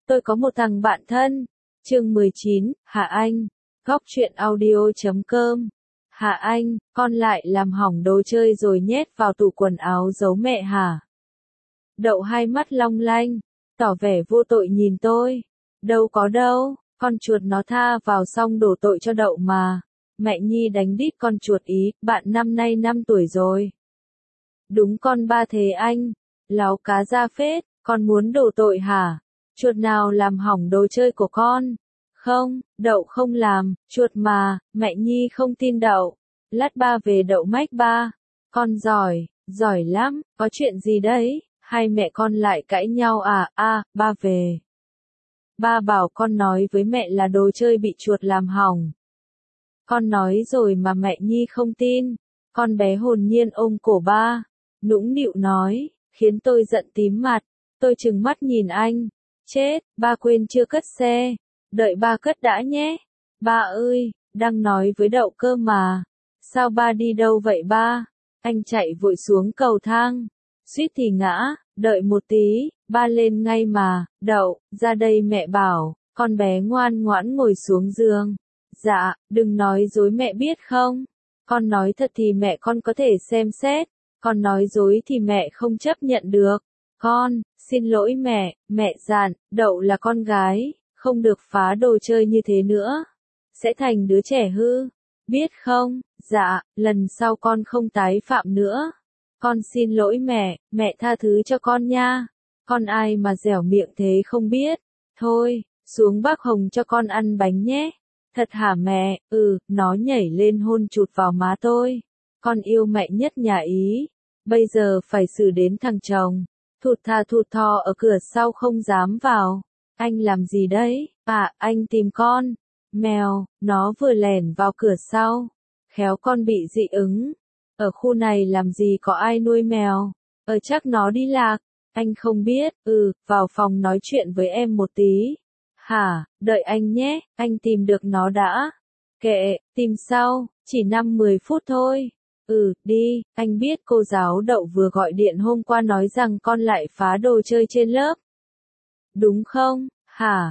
Tôi có một thằng bạn thân. Chương 19, Hà Anh. Góc truyện audio.com. Hà Anh, con lại làm hỏng đồ chơi rồi nhét vào tủ quần áo giấu mẹ hả? Đậu hai mắt long lanh, tỏ vẻ vô tội nhìn tôi. Đâu có đâu, con chuột nó tha vào xong đổ tội cho Đậu mà. Mẹ Nhi đánh đít con chuột ý, bạn năm nay 5 tuổi rồi. Đúng con ba thế anh, láo cá ra phết, con muốn đổ tội hả? Chuột nào làm hỏng đồ chơi của con? Không, Đậu không làm, chuột mà, mẹ Nhi không tin Đậu. Lát ba về Đậu mách ba. Con giỏi, giỏi lắm, có chuyện gì đấy? Hai mẹ con lại cãi nhau à, ba về. Ba bảo con nói với mẹ là đồ chơi bị chuột làm hỏng. Con nói rồi mà mẹ Nhi không tin. Con bé hồn nhiên ôm cổ ba, nũng nịu nói, khiến tôi giận tím mặt. Tôi trừng mắt nhìn anh. Chết, ba quên chưa cất xe. Đợi ba cất đã nhé. Ba ơi, đang nói với Đậu cơ mà. Sao ba đi đâu vậy ba? Anh chạy vội xuống cầu thang. Suýt thì ngã, đợi một tí, ba lên ngay mà. Đậu, ra đây mẹ bảo. Con bé ngoan ngoãn ngồi xuống giường. Dạ, đừng nói dối mẹ biết không? Con nói thật thì mẹ con có thể xem xét. Con nói dối thì mẹ không chấp nhận được. Con, xin lỗi mẹ dặn, Đậu là con gái, không được phá đồ chơi như thế nữa. Sẽ thành đứa trẻ hư, biết không? Dạ, lần sau con không tái phạm nữa. Con xin lỗi mẹ tha thứ cho con nha. Con ai mà dẻo miệng thế không biết. Thôi, xuống bác Hồng cho con ăn bánh nhé. Thật hả mẹ? Nó nhảy lên hôn chụt vào má tôi. Con yêu mẹ nhất nhà Ý. Bây giờ phải xử đến thằng chồng. Thụt thò ở cửa sau không dám vào. Anh làm gì đấy? Anh tìm con. Mèo, nó vừa lẻn vào cửa sau. Khéo con bị dị ứng. Ở khu này làm gì có ai nuôi mèo. Chắc nó đi lạc. Anh không biết. Vào phòng nói chuyện với em một tí. Hả, đợi anh nhé, anh tìm được nó đã. Kệ, tìm sau, chỉ 5-10 phút thôi. Đi, anh biết cô giáo Đậu vừa gọi điện hôm qua nói rằng con lại phá đồ chơi trên lớp. Đúng không? Hả,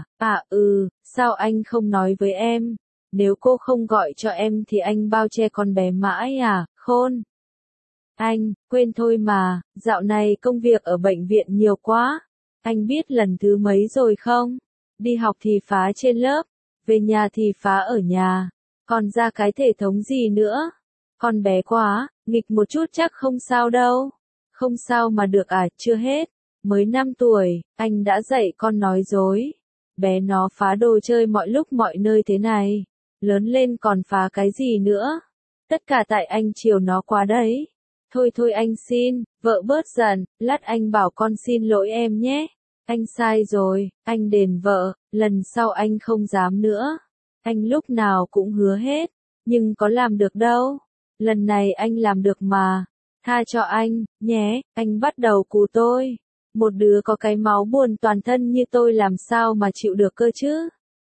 sao anh không nói với em? Nếu cô không gọi cho em thì anh bao che con bé mãi à, khôn. Anh, quên thôi mà, dạo này công việc ở bệnh viện nhiều quá. Anh biết lần thứ mấy rồi không? Đi học thì phá trên lớp, về nhà thì phá ở nhà. Còn ra cái thể thống gì nữa? Con bé quá, nghịch một chút chắc không sao đâu. Không sao mà được chưa hết. Mới 5 tuổi, anh đã dạy con nói dối. Bé nó phá đồ chơi mọi lúc mọi nơi thế này. Lớn lên còn phá cái gì nữa? Tất cả tại anh chiều nó quá đấy. Thôi anh xin, vợ bớt giận, lát anh bảo con xin lỗi em nhé. Anh sai rồi, anh đền vợ, lần sau anh không dám nữa. Anh lúc nào cũng hứa hết, nhưng có làm được đâu. Lần này anh làm được mà. Tha cho anh, nhé, anh bắt đầu cù tôi. Một đứa có cái máu buồn toàn thân như tôi làm sao mà chịu được cơ chứ?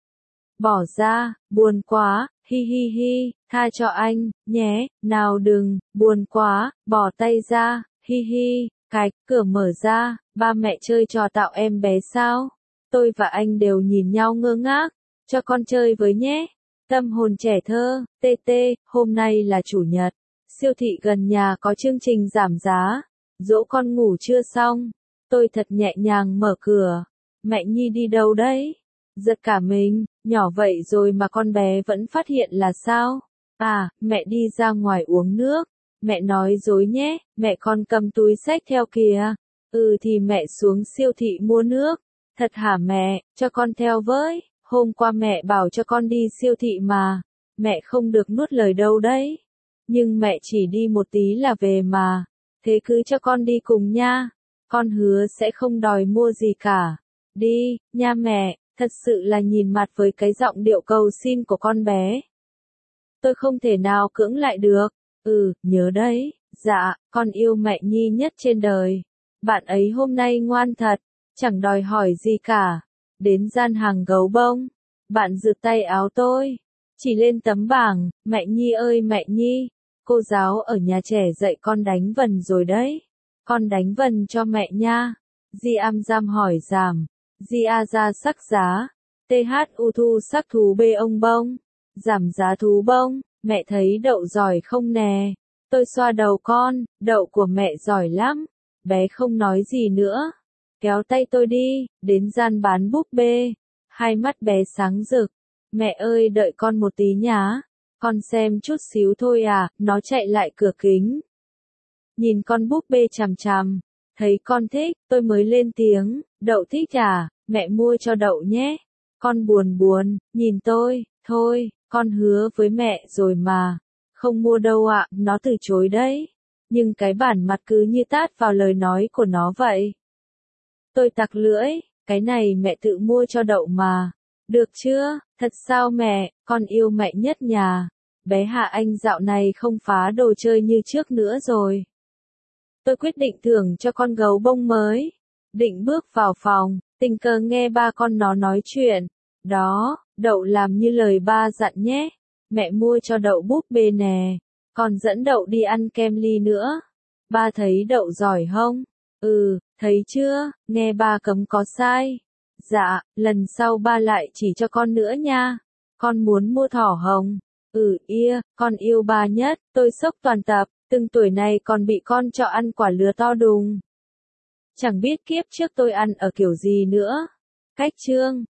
Bỏ ra, buồn quá, hi, tha cho anh, nhé, nào đừng, buồn quá, bỏ tay ra, hi. Cạch, cửa mở ra, ba mẹ chơi trò tạo em bé sao? Tôi và anh đều nhìn nhau ngơ ngác. Cho con chơi với nhé. Tâm hồn trẻ thơ, hôm nay là chủ nhật. Siêu thị gần nhà có chương trình giảm giá. Dỗ con ngủ chưa xong. Tôi thật nhẹ nhàng mở cửa. Mẹ Nhi đi đâu đấy? Giật cả mình, nhỏ vậy rồi mà con bé vẫn phát hiện là sao? Mẹ đi ra ngoài uống nước. Mẹ nói dối nhé, mẹ con cầm túi xách theo kìa. Thì mẹ xuống siêu thị mua nước. Thật hả mẹ, cho con theo với. Hôm qua mẹ bảo cho con đi siêu thị mà. Mẹ không được nuốt lời đâu đấy. Nhưng mẹ chỉ đi một tí là về mà. Thế cứ cho con đi cùng nha. Con hứa sẽ không đòi mua gì cả. Đi, nha mẹ, thật sự là nhìn mặt với cái giọng điệu cầu xin của con bé. Tôi không thể nào cưỡng lại được. Nhớ đấy, dạ, con yêu mẹ Nhi nhất trên đời. Bạn ấy hôm nay ngoan thật, chẳng đòi hỏi gì cả. Đến gian hàng gấu bông, bạn giựt tay áo tôi, chỉ lên tấm bảng, mẹ Nhi ơi mẹ Nhi, cô giáo ở nhà trẻ dạy con đánh vần rồi đấy. Con đánh vần cho mẹ nha. Di am giam hỏi giảm, Gia gia sắc giá. THU thu sắc thú bê ông bông. Giảm giá thú bông, mẹ thấy đậu giỏi không nè? Tôi xoa đầu con, đậu của mẹ giỏi lắm. Bé không nói gì nữa. Kéo tay tôi đi, đến gian bán búp bê. Hai mắt bé sáng rực. Mẹ ơi đợi con một tí nhá. Con xem chút xíu thôi à, nó chạy lại cửa kính. Nhìn con búp bê chằm chằm. Thấy con thích, tôi mới lên tiếng, đậu thích à, mẹ mua cho đậu nhé. Con buồn buồn, nhìn tôi, thôi, con hứa với mẹ rồi mà. Không mua đâu ạ, nó từ chối đấy. Nhưng cái bản mặt cứ như tát vào lời nói của nó vậy. Tôi tặc lưỡi, cái này mẹ tự mua cho đậu mà. Được chưa, thật sao mẹ, con yêu mẹ nhất nhà. Bé Hạ Anh dạo này không phá đồ chơi như trước nữa rồi. Tôi quyết định thưởng cho con gấu bông mới. Định bước vào phòng, tình cờ nghe ba con nó nói chuyện. Đó, đậu làm như lời ba dặn nhé. Mẹ mua cho đậu búp bê nè. Còn dẫn đậu đi ăn kem ly nữa. Ba thấy đậu giỏi không? Ừ, thấy chưa, nghe ba cấm có sai. Dạ, lần sau ba lại chỉ cho con nữa nha. Con muốn mua thỏ hồng. Con yêu ba nhất, tôi sốc toàn tập, từng tuổi này còn bị con cho ăn quả lứa to đùng. Chẳng biết kiếp trước tôi ăn ở kiểu gì nữa. Cách chương